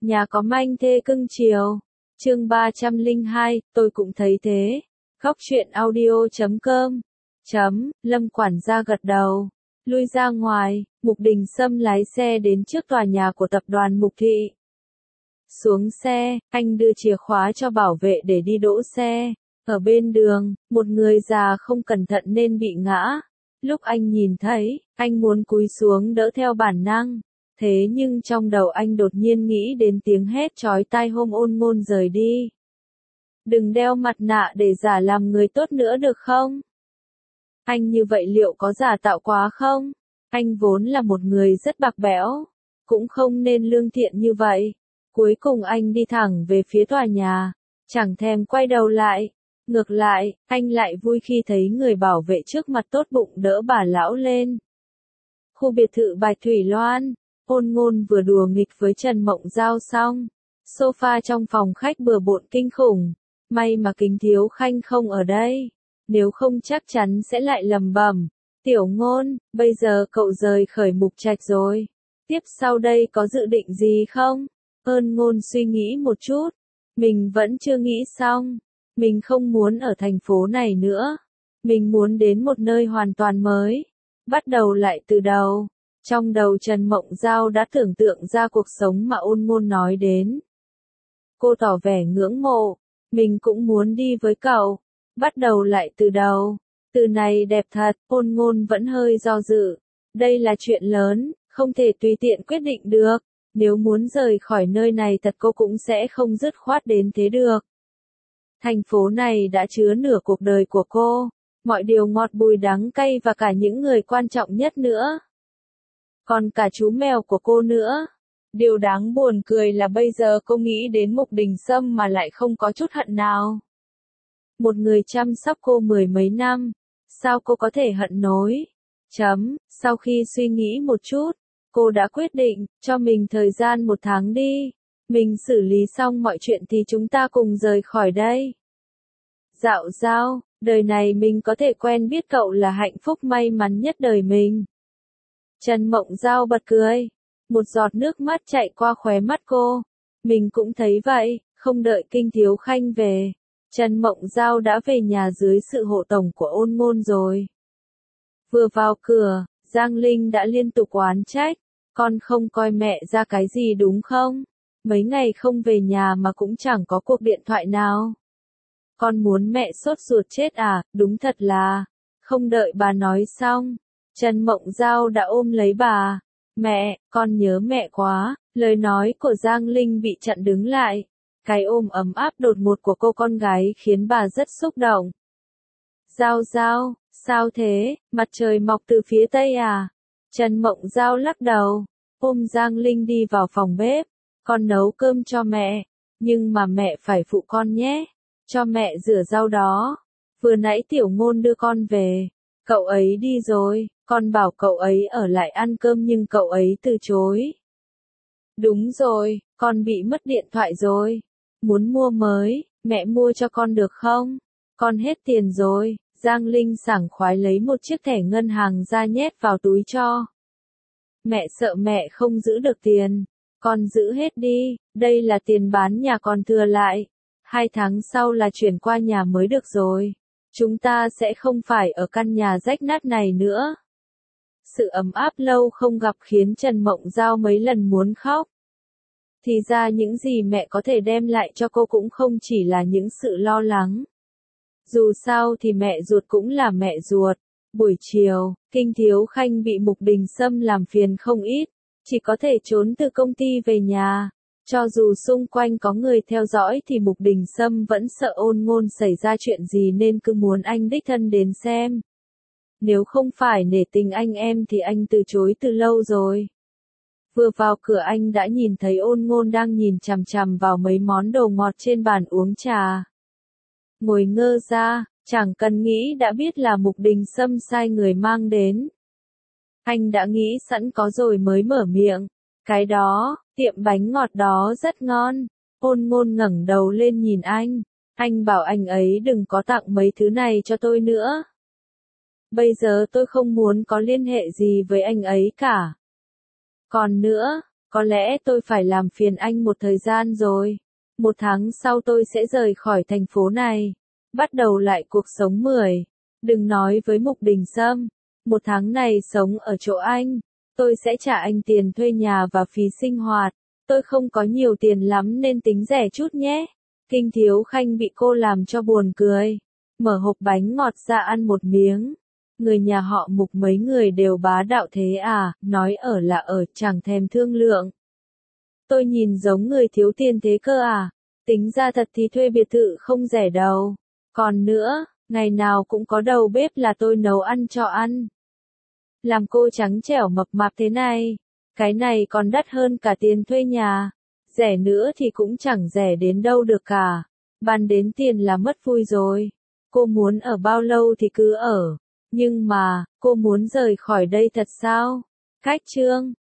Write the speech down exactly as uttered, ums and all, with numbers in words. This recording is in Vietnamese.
Nhà có manh thê cưng chiều. Chương ba trăm lẻ hai, tôi cũng thấy thế. Góc truyện audio chấm com. Chấm, Lâm quản gia gật đầu. Lui ra ngoài, Mục Đình Sâm lái xe đến trước tòa nhà của tập đoàn Mục Thị. Xuống xe, anh đưa chìa khóa cho bảo vệ để đi đỗ xe. Ở bên đường, một người già không cẩn thận nên bị ngã. Lúc anh nhìn thấy, anh muốn cúi xuống đỡ theo bản năng. Thế nhưng trong đầu anh đột nhiên nghĩ đến tiếng hét chói tai hôm Ôn Ngôn rời đi. Đừng đeo mặt nạ để giả làm người tốt nữa được không? Anh như vậy liệu có giả tạo quá không? Anh vốn là một người rất bạc bẽo, cũng không nên lương thiện như vậy. Cuối cùng anh đi thẳng về phía tòa nhà, chẳng thèm quay đầu lại. Ngược lại, anh lại vui khi thấy người bảo vệ trước mặt tốt bụng đỡ bà lão lên. Khu biệt thự Bạch Thủy Loan, Ôn Ngôn vừa đùa nghịch với Trần Mộng Giao xong. Sofa trong phòng khách bừa bộn kinh khủng. May mà Kính Thiếu Khanh không ở đây. Nếu không chắc chắn sẽ lại lầm bầm. Tiểu Ngôn, bây giờ cậu rời khỏi Mục Trạch rồi. Tiếp sau đây có dự định gì không? Ôn Ngôn suy nghĩ một chút. Mình vẫn chưa nghĩ xong. Mình không muốn ở thành phố này nữa. Mình muốn đến một nơi hoàn toàn mới. Bắt đầu lại từ đầu. Trong đầu Trần Mộng Giao đã tưởng tượng ra cuộc sống mà Ôn Ngôn nói đến. Cô tỏ vẻ ngưỡng mộ. Mình cũng muốn đi với cậu. Bắt đầu lại từ đầu. Từ này đẹp thật, Ôn Ngôn vẫn hơi do dự. Đây là chuyện lớn, không thể tùy tiện quyết định được. Nếu muốn rời khỏi nơi này thật cô cũng sẽ không dứt khoát đến thế được. Thành phố này đã chứa nửa cuộc đời của cô. Mọi điều ngọt bùi đắng cay và cả những người quan trọng nhất nữa. Còn cả chú mèo của cô nữa. Điều đáng buồn cười là bây giờ cô nghĩ đến Mục Đình Sâm mà lại không có chút hận nào. Một người chăm sóc cô mười mấy năm. Sao cô có thể hận nối? Chấm, sau khi suy nghĩ một chút, cô đã quyết định, cho mình thời gian một tháng đi. Mình xử lý xong mọi chuyện thì chúng ta cùng rời khỏi đây. Dạo Giao, đời này mình có thể quen biết cậu là hạnh phúc may mắn nhất đời mình. Trần Mộng Giao bật cười. Một giọt nước mắt chạy qua khóe mắt cô. Mình cũng thấy vậy, không đợi Kinh Thiếu Khanh về. Trần Mộng Giao đã về nhà dưới sự hộ tống của Ôn Ngôn rồi. Vừa vào cửa, Giang Linh đã liên tục oán trách. Con không coi mẹ ra cái gì đúng không? Mấy ngày không về nhà mà cũng chẳng có cuộc điện thoại nào. Con muốn mẹ sốt ruột chết à, đúng thật là. Không đợi bà nói xong, Trần Mộng Giao đã ôm lấy bà. Mẹ, con nhớ mẹ quá. Lời nói của Giang Linh bị chặn đứng lại. Cái ôm ấm áp đột ngột của cô con gái khiến bà rất xúc động. Giao Giao, sao thế, mặt trời mọc từ phía tây à? Trần Mộng Giao lắc đầu, ôm Giang Linh đi vào phòng bếp. Con nấu cơm cho mẹ, nhưng mà mẹ phải phụ con nhé. Cho mẹ rửa rau đó. Vừa nãy Tiểu Ngôn đưa con về. Cậu ấy đi rồi, con bảo cậu ấy ở lại ăn cơm nhưng cậu ấy từ chối. Đúng rồi, con bị mất điện thoại rồi. Muốn mua mới, mẹ mua cho con được không? Con hết tiền rồi. Giang Linh sảng khoái lấy một chiếc thẻ ngân hàng ra nhét vào túi cho. Mẹ sợ mẹ không giữ được tiền. Con giữ hết đi, đây là tiền bán nhà còn thừa lại. Hai tháng sau là chuyển qua nhà mới được rồi. Chúng ta sẽ không phải ở căn nhà rách nát này nữa. Sự ấm áp lâu không gặp khiến Trần Mộng Giao mấy lần muốn khóc. Thì ra những gì mẹ có thể đem lại cho cô cũng không chỉ là những sự lo lắng. Dù sao thì mẹ ruột cũng là mẹ ruột. Buổi chiều, Kinh Thiếu Khanh bị Mục Đình Sâm làm phiền không ít. Chỉ có thể trốn từ công ty về nhà. Cho dù xung quanh có người theo dõi thì Mục Đình Sâm vẫn sợ Ôn Ngôn xảy ra chuyện gì nên cứ muốn anh đích thân đến xem. Nếu không phải nể tình anh em thì anh từ chối từ lâu rồi. Vừa vào cửa anh đã nhìn thấy Ôn Ngôn đang nhìn chằm chằm vào mấy món đồ ngọt trên bàn uống trà. Ngồi ngơ ra, chẳng cần nghĩ đã biết là Mục Đình Sâm sai người mang đến. Anh đã nghĩ sẵn có rồi mới mở miệng. Cái đó, tiệm bánh ngọt đó rất ngon. Ôn Ngôn ngẩng đầu lên nhìn anh. Anh bảo anh ấy đừng có tặng mấy thứ này cho tôi nữa. Bây giờ tôi không muốn có liên hệ gì với anh ấy cả. Còn nữa, có lẽ tôi phải làm phiền anh một thời gian rồi. Một tháng sau tôi sẽ rời khỏi thành phố này, bắt đầu lại cuộc sống mười. Đừng nói với Mục Đình Sâm, một tháng này sống ở chỗ anh, tôi sẽ trả anh tiền thuê nhà và phí sinh hoạt. Tôi không có nhiều tiền lắm nên tính rẻ chút nhé. Kinh Thiếu Khanh bị cô làm cho buồn cười. Mở hộp bánh ngọt ra ăn một miếng. Người nhà họ Mục mấy người đều bá đạo thế à, nói ở là ở, chẳng thèm thương lượng. Tôi nhìn giống người thiếu tiền thế cơ à, tính ra thật thì thuê biệt thự không rẻ đâu. Còn nữa, ngày nào cũng có đầu bếp là tôi nấu ăn cho ăn. Làm cô trắng trẻo mập mạp thế này, cái này còn đắt hơn cả tiền thuê nhà. Rẻ nữa thì cũng chẳng rẻ đến đâu được cả. Bàn đến tiền là mất vui rồi. Cô muốn ở bao lâu thì cứ ở. Nhưng mà, cô muốn rời khỏi đây thật sao? Khách trương.